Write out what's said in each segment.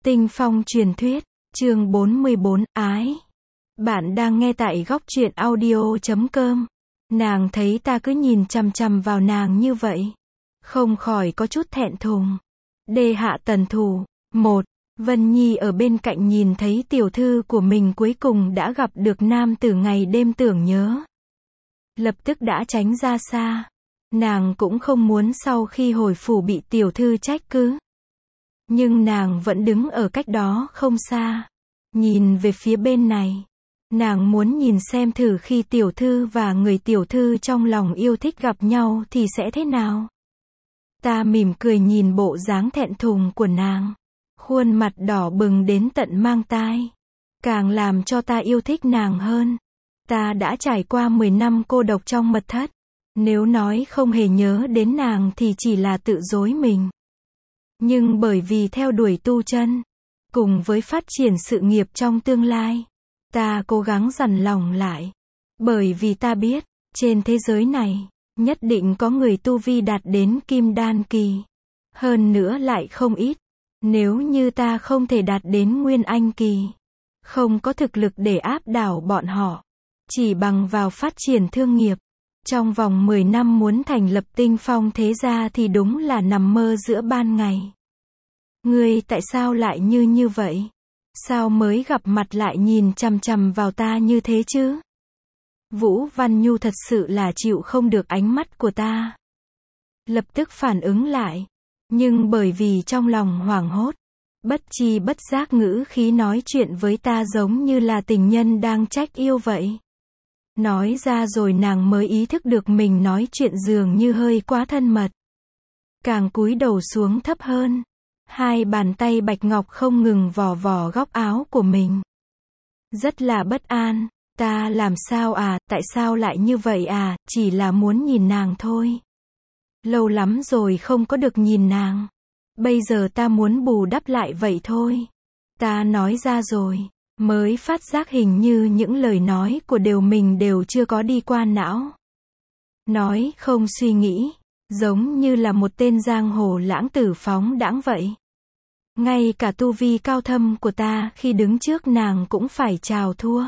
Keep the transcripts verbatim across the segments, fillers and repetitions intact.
Tinh Phong truyền thuyết, chương bốn mươi bốn, ái. Bạn đang nghe tại góc truyện audio chấm com. Nàng thấy ta cứ nhìn chằm chằm vào nàng như vậy, không khỏi có chút thẹn thùng. Đê hạ tần thủ. Một. Vân Nhi ở bên cạnh nhìn thấy tiểu thư của mình cuối cùng đã gặp được nam tử ngày đêm tưởng nhớ. Lập tức đã tránh ra xa. Nàng cũng không muốn sau khi hồi phủ bị tiểu thư trách cứ. Nhưng nàng vẫn đứng ở cách đó không xa. Nhìn về phía bên này. Nàng muốn nhìn xem thử khi tiểu thư và người tiểu thư trong lòng yêu thích gặp nhau thì sẽ thế nào. Ta mỉm cười nhìn bộ dáng thẹn thùng của nàng. Khuôn mặt đỏ bừng đến tận mang tai. Càng làm cho ta yêu thích nàng hơn. Ta đã trải qua mười năm cô độc trong mật thất. Nếu nói không hề nhớ đến nàng thì chỉ là tự dối mình. Nhưng bởi vì theo đuổi tu chân, cùng với phát triển sự nghiệp trong tương lai, ta cố gắng dằn lòng lại. Bởi vì ta biết, trên thế giới này, nhất định có người tu vi đạt đến kim đan kỳ. Hơn nữa lại không ít. Nếu như ta không thể đạt đến nguyên anh kỳ, không có thực lực để áp đảo bọn họ, chỉ bằng vào phát triển thương nghiệp, trong vòng mười năm muốn thành lập Tinh Phong thế gia thì đúng là nằm mơ giữa ban ngày. Ngươi tại sao lại như như vậy? Sao mới gặp mặt lại nhìn chằm chằm vào ta như thế chứ? Vũ Văn Nhu thật sự là chịu không được ánh mắt của ta. Lập tức phản ứng lại. Nhưng bởi vì trong lòng hoảng hốt, bất chi bất giác ngữ khí nói chuyện với ta giống như là tình nhân đang trách yêu vậy. Nói ra rồi nàng mới ý thức được mình nói chuyện dường như hơi quá thân mật. Càng cúi đầu xuống thấp hơn. Hai bàn tay bạch ngọc không ngừng vò vò góc áo của mình. Rất là bất an. Ta làm sao à, tại sao lại như vậy à, chỉ là muốn nhìn nàng thôi. Lâu lắm rồi không có được nhìn nàng. Bây giờ ta muốn bù đắp lại vậy thôi. Ta nói ra rồi, mới phát giác hình như những lời nói của đều mình đều chưa có đi qua não. Nói không suy nghĩ, giống như là một tên giang hồ lãng tử phóng đãng vậy. Ngay cả tu vi cao thâm của ta khi đứng trước nàng cũng phải chào thua.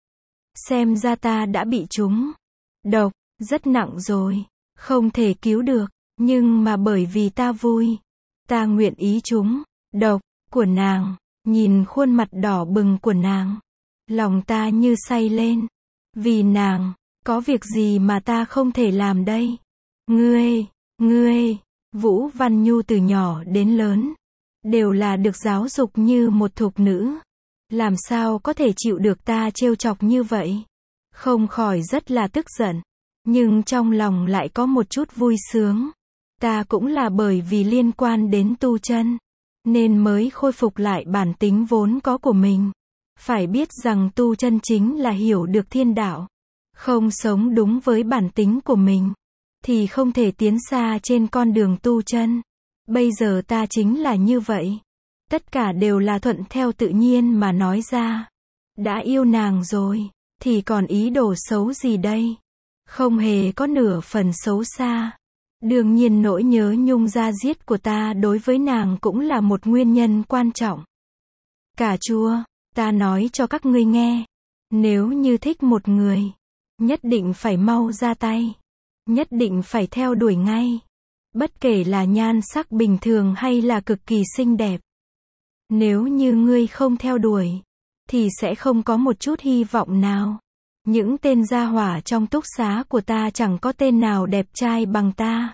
Xem ra ta đã bị trúng độc, rất nặng rồi. Không thể cứu được, nhưng mà bởi vì ta vui, ta nguyện ý trúng độc của nàng. Nhìn khuôn mặt đỏ bừng của nàng, lòng ta như say lên. Vì nàng, có việc gì mà ta không thể làm đây? Ngươi, ngươi, Vũ Văn Nhu từ nhỏ đến lớn, đều là được giáo dục như một thục nữ. Làm sao có thể chịu được ta trêu chọc như vậy? Không khỏi rất là tức giận. Nhưng trong lòng lại có một chút vui sướng. Ta cũng là bởi vì liên quan đến tu chân, nên mới khôi phục lại bản tính vốn có của mình. Phải biết rằng tu chân chính là hiểu được thiên đạo. Không sống đúng với bản tính của mình, thì không thể tiến xa trên con đường tu chân. Bây giờ ta chính là như vậy. Tất cả đều là thuận theo tự nhiên mà nói ra. Đã yêu nàng rồi, thì còn ý đồ xấu gì đây? Không hề có nửa phần xấu xa. Đương nhiên nỗi nhớ nhung da diết của ta đối với nàng cũng là một nguyên nhân quan trọng. Cà chua, ta nói cho các ngươi nghe. Nếu như thích một người, nhất định phải mau ra tay. Nhất định phải theo đuổi ngay. Bất kể là nhan sắc bình thường hay là cực kỳ xinh đẹp. Nếu như ngươi không theo đuổi, thì sẽ không có một chút hy vọng nào. Những tên gia hỏa trong túc xá của ta chẳng có tên nào đẹp trai bằng ta.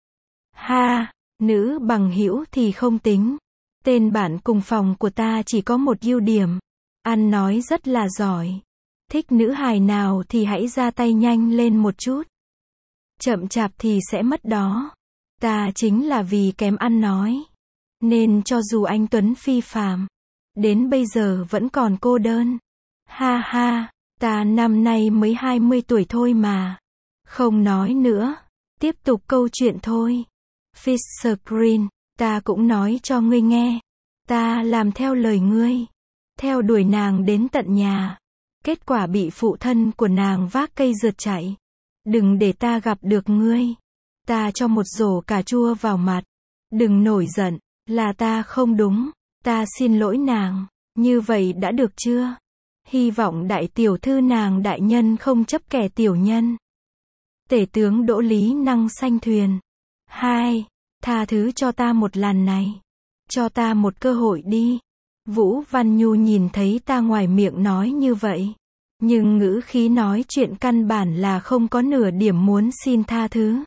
Ha, nữ bằng hữu thì không tính. Tên bạn cùng phòng của ta chỉ có một ưu điểm. Ăn nói rất là giỏi. Thích nữ hài nào thì hãy ra tay nhanh lên một chút. Chậm chạp thì sẽ mất đó. Ta chính là vì kém ăn nói. Nên cho dù anh Tuấn phi phàm, đến bây giờ vẫn còn cô đơn. Ha ha. Ta năm nay mới hai mươi tuổi thôi mà. Không nói nữa. Tiếp tục câu chuyện thôi. Fisher Green, ta cũng nói cho ngươi nghe. Ta làm theo lời ngươi. Theo đuổi nàng đến tận nhà. Kết quả bị phụ thân của nàng vác cây rượt chạy. Đừng để ta gặp được ngươi. Ta cho một rổ cà chua vào mặt. Đừng nổi giận, là ta không đúng. Ta xin lỗi nàng, như vậy đã được chưa? Hy vọng đại tiểu thư nàng đại nhân không chấp kẻ tiểu nhân. Tể tướng Đỗ Lý Năng sanh thuyền. Hai, tha thứ cho ta một lần này. Cho ta một cơ hội đi. Vũ Văn Nhu nhìn thấy ta ngoài miệng nói như vậy. Nhưng ngữ khí nói chuyện căn bản là không có nửa điểm muốn xin tha thứ.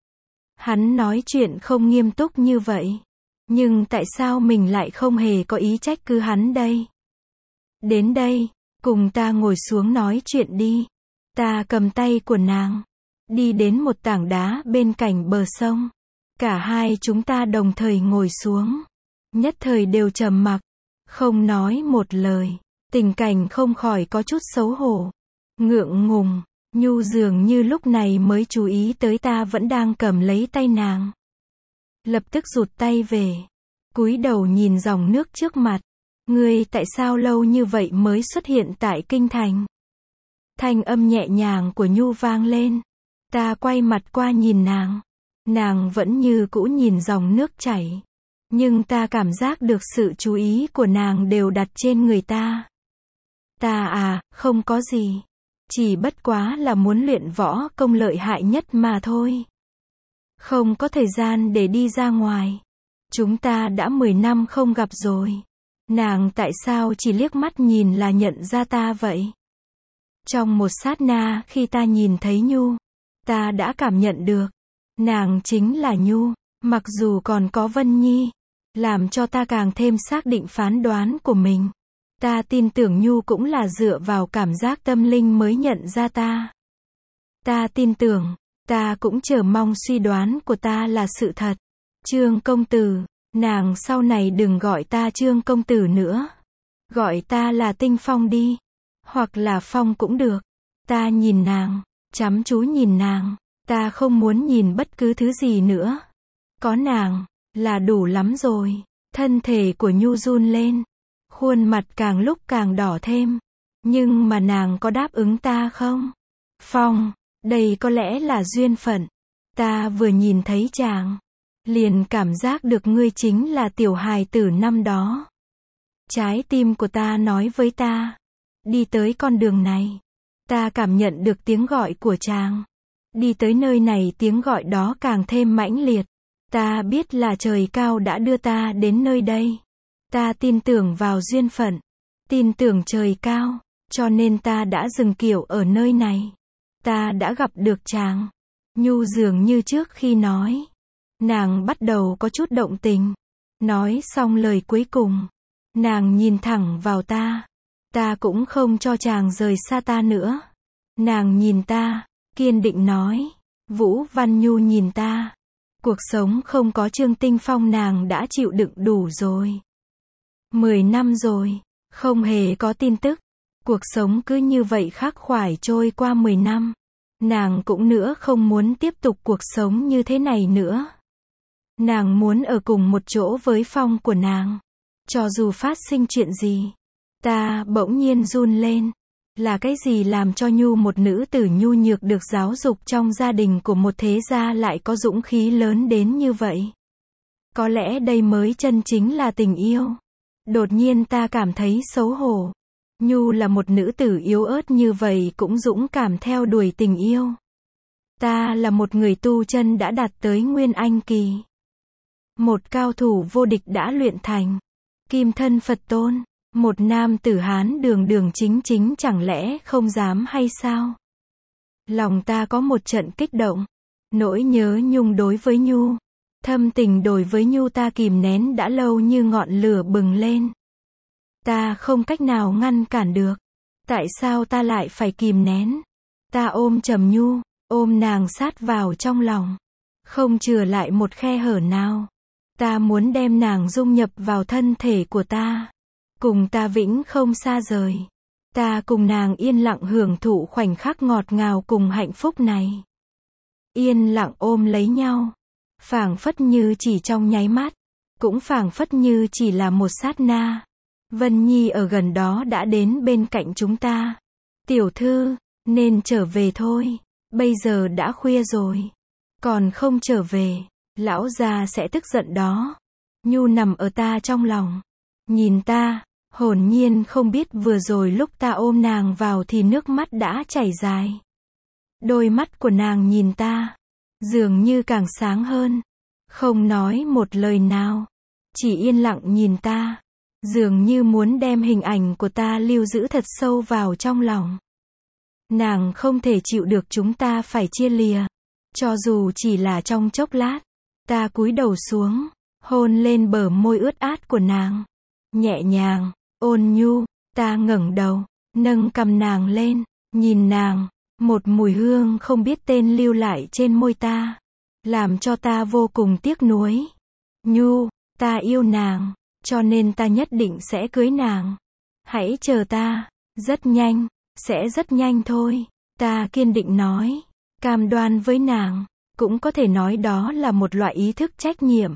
Hắn nói chuyện không nghiêm túc như vậy. Nhưng tại sao mình lại không hề có ý trách cứ hắn đây? Đến đây, cùng ta ngồi xuống nói chuyện đi. Ta cầm tay của nàng. Đi đến một tảng đá bên cạnh bờ sông. Cả hai chúng ta đồng thời ngồi xuống. Nhất thời đều trầm mặc. Không nói một lời. Tình cảnh không khỏi có chút xấu hổ. Ngượng ngùng. Nhu dường như lúc này mới chú ý tới ta vẫn đang cầm lấy tay nàng. Lập tức rụt tay về. Cúi đầu nhìn dòng nước trước mặt. Ngươi tại sao lâu như vậy mới xuất hiện tại kinh thành? Thanh âm nhẹ nhàng của Nhu vang lên. Ta quay mặt qua nhìn nàng. Nàng vẫn như cũ nhìn dòng nước chảy. Nhưng ta cảm giác được sự chú ý của nàng đều đặt trên người ta. Ta à, không có gì. Chỉ bất quá là muốn luyện võ công lợi hại nhất mà thôi. Không có thời gian để đi ra ngoài. Chúng ta đã mười năm không gặp rồi. Nàng tại sao chỉ liếc mắt nhìn là nhận ra ta vậy? Trong một sát na khi ta nhìn thấy Nhu, ta đã cảm nhận được. Nàng chính là Nhu, mặc dù còn có Vân Nhi, làm cho ta càng thêm xác định phán đoán của mình. Ta tin tưởng Nhu cũng là dựa vào cảm giác tâm linh mới nhận ra ta. Ta tin tưởng, ta cũng chờ mong suy đoán của ta là sự thật. Trương công tử, nàng sau này đừng gọi ta Trương công tử nữa. Gọi ta là Tinh Phong đi. Hoặc là Phong cũng được. Ta nhìn nàng, chăm chú nhìn nàng. Ta không muốn nhìn bất cứ thứ gì nữa. Có nàng, là đủ lắm rồi. Thân thể của Nhu run lên. Khuôn mặt càng lúc càng đỏ thêm. Nhưng mà nàng có đáp ứng ta không? Phong, đây có lẽ là duyên phận. Ta vừa nhìn thấy chàng, liền cảm giác được ngươi chính là tiểu hài tử năm đó. Trái tim của ta nói với ta, đi tới con đường này. Ta cảm nhận được tiếng gọi của chàng. Đi tới nơi này tiếng gọi đó càng thêm mãnh liệt. Ta biết là trời cao đã đưa ta đến nơi đây. Ta tin tưởng vào duyên phận. Tin tưởng trời cao. Cho nên ta đã dừng kiểu ở nơi này. Ta đã gặp được chàng. Nhu dường như trước khi nói. Nàng bắt đầu có chút động tình. Nói xong lời cuối cùng. Nàng nhìn thẳng vào ta. Ta cũng không cho chàng rời xa ta nữa. Nàng nhìn ta, kiên định nói. Vũ Văn Nhu nhìn ta. Cuộc sống không có Trương Tinh Phong nàng đã chịu đựng đủ rồi. Mười năm rồi, không hề có tin tức. Cuộc sống cứ như vậy khắc khoải trôi qua mười năm. Nàng cũng nữa không muốn tiếp tục cuộc sống như thế này nữa. Nàng muốn ở cùng một chỗ với Phong của nàng. Cho dù phát sinh chuyện gì. Ta bỗng nhiên run lên. Là cái gì làm cho Nhu, một nữ tử nhu nhược được giáo dục trong gia đình của một thế gia, lại có dũng khí lớn đến như vậy? Có lẽ đây mới chân chính là tình yêu. Đột nhiên ta cảm thấy xấu hổ. Nhu là một nữ tử yếu ớt như vậy cũng dũng cảm theo đuổi tình yêu. Ta là một người tu chân đã đạt tới Nguyên Anh kỳ. Một cao thủ vô địch đã luyện thành Kim Thân Phật Tôn. Một nam tử Hán đường đường chính chính chẳng lẽ không dám hay sao? Lòng ta có một trận kích động. Nỗi nhớ nhung đối với Nhu. Thâm tình đối với Nhu ta kìm nén đã lâu như ngọn lửa bừng lên. Ta không cách nào ngăn cản được. Tại sao ta lại phải kìm nén? Ta ôm chầm Nhu, ôm nàng sát vào trong lòng. Không chừa lại một khe hở nào. Ta muốn đem nàng dung nhập vào thân thể của ta. Cùng ta vĩnh không xa rời. Ta cùng nàng yên lặng hưởng thụ khoảnh khắc ngọt ngào cùng hạnh phúc này. Yên lặng ôm lấy nhau. Phảng phất như chỉ trong nháy mắt. Cũng phảng phất như chỉ là một sát na. Vân Nhi ở gần đó đã đến bên cạnh chúng ta. Tiểu thư, nên trở về thôi. Bây giờ đã khuya rồi. Còn không trở về, lão già sẽ tức giận đó. Nhu nằm ở ta trong lòng. nhìn ta, hồn nhiên không biết vừa rồi lúc ta ôm nàng vào thì nước mắt đã chảy dài. Đôi mắt của nàng nhìn ta, dường như càng sáng hơn, không nói một lời nào, chỉ yên lặng nhìn ta, dường như muốn đem hình ảnh của ta lưu giữ thật sâu vào trong lòng. Nàng không thể chịu được chúng ta phải chia lìa, cho dù chỉ là trong chốc lát. Ta cúi đầu xuống, hôn lên bờ môi ướt át của nàng, nhẹ nhàng, ôn nhu. Ta ngẩng đầu, nâng cằm nàng lên, nhìn nàng, một mùi hương không biết tên lưu lại trên môi ta, làm cho ta vô cùng tiếc nuối. Nhu, ta yêu nàng, cho nên ta nhất định sẽ cưới nàng. Hãy chờ ta, rất nhanh, sẽ rất nhanh thôi. Ta kiên định nói, cam đoan với nàng, cũng có thể nói đó là một loại ý thức trách nhiệm.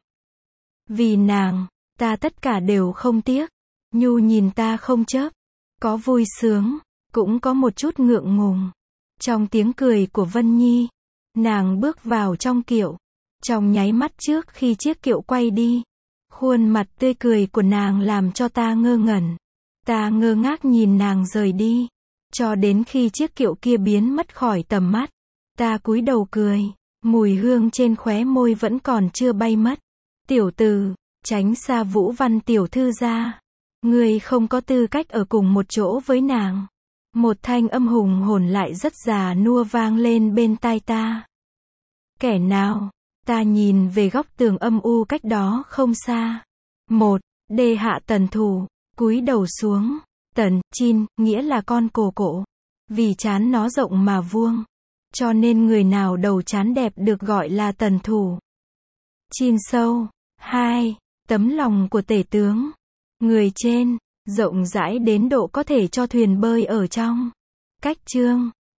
Vì nàng, ta tất cả đều không tiếc. Nhu nhìn ta không chớp, có vui sướng, cũng có một chút ngượng ngùng. Trong tiếng cười của Vân Nhi, nàng bước vào trong kiệu. Trong nháy mắt trước khi chiếc kiệu quay đi, khuôn mặt tươi cười của nàng làm cho ta ngơ ngẩn. Ta ngơ ngác nhìn nàng rời đi, cho đến khi chiếc kiệu kia biến mất khỏi tầm mắt. Ta cúi đầu cười, mùi hương trên khóe môi vẫn còn chưa bay mất. Tiểu tử, tránh xa Vũ Văn tiểu thư ra. Ngươi không có tư cách ở cùng một chỗ với nàng. Một thanh âm hùng hồn lại rất già nua vang lên bên tai ta. Kẻ nào? Ta nhìn về góc tường âm u cách đó không xa. Một, đê hạ Tần Thủ, cúi đầu xuống. Tần, chin, nghĩa là con cổ cổ. Vì trán nó rộng mà vuông, cho nên người nào đầu trán đẹp được gọi là Tần Thủ. Chin sâu. Hai, tấm lòng của tể tướng. Người trên, rộng rãi đến độ có thể cho thuyền bơi ở trong. Cách chương.